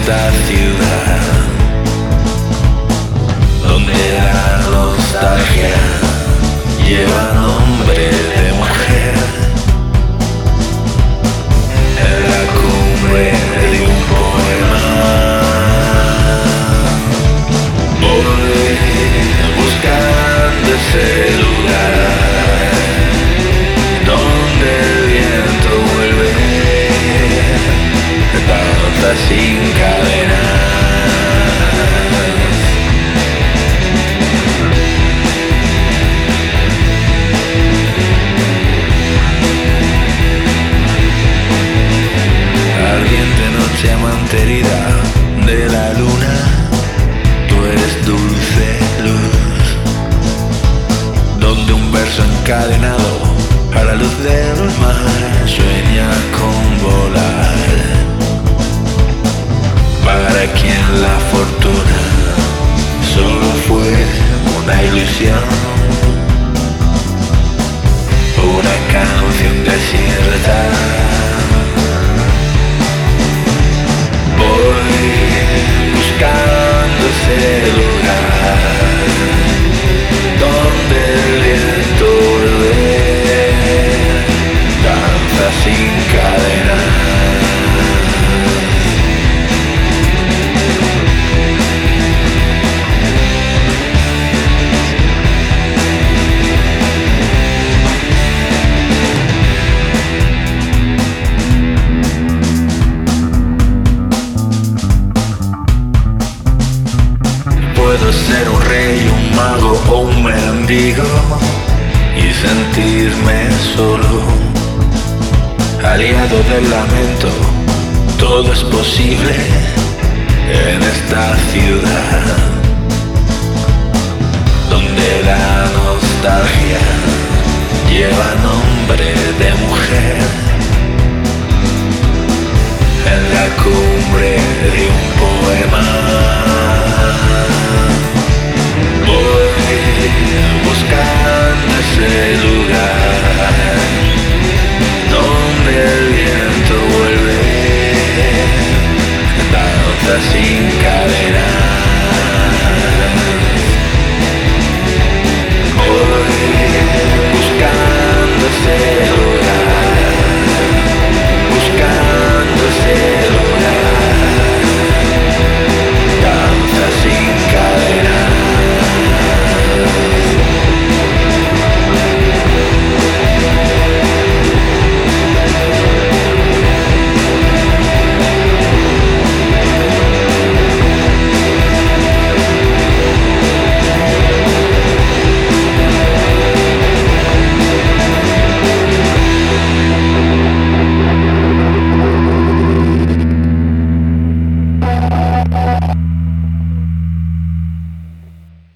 esta ciudad donde la nostalgia lleva nombre de mujer. En la cumbre de un poema voy buscando ese lugar donde el viento vuelve, danza sin cadenas. Ardiente noche amanterida de la luna, tú eres dulce luz, donde un verso encadenado a la luz del mar sueña con volar. Para quien la fortuna solo fue una ilusión, una canción desierta. Voy buscando ese lugar donde el viento vuelve, danza sin cadenas. Puedo ser un rey, un mago o un mendigo y sentirme solo, aliado del lamento. Todo es posible en esta ciudad donde la nostalgia lleva nombre de mujer. En la cumbre de un poema voy buscando ese lugar donde el viento vuelve, danza sin cadenas.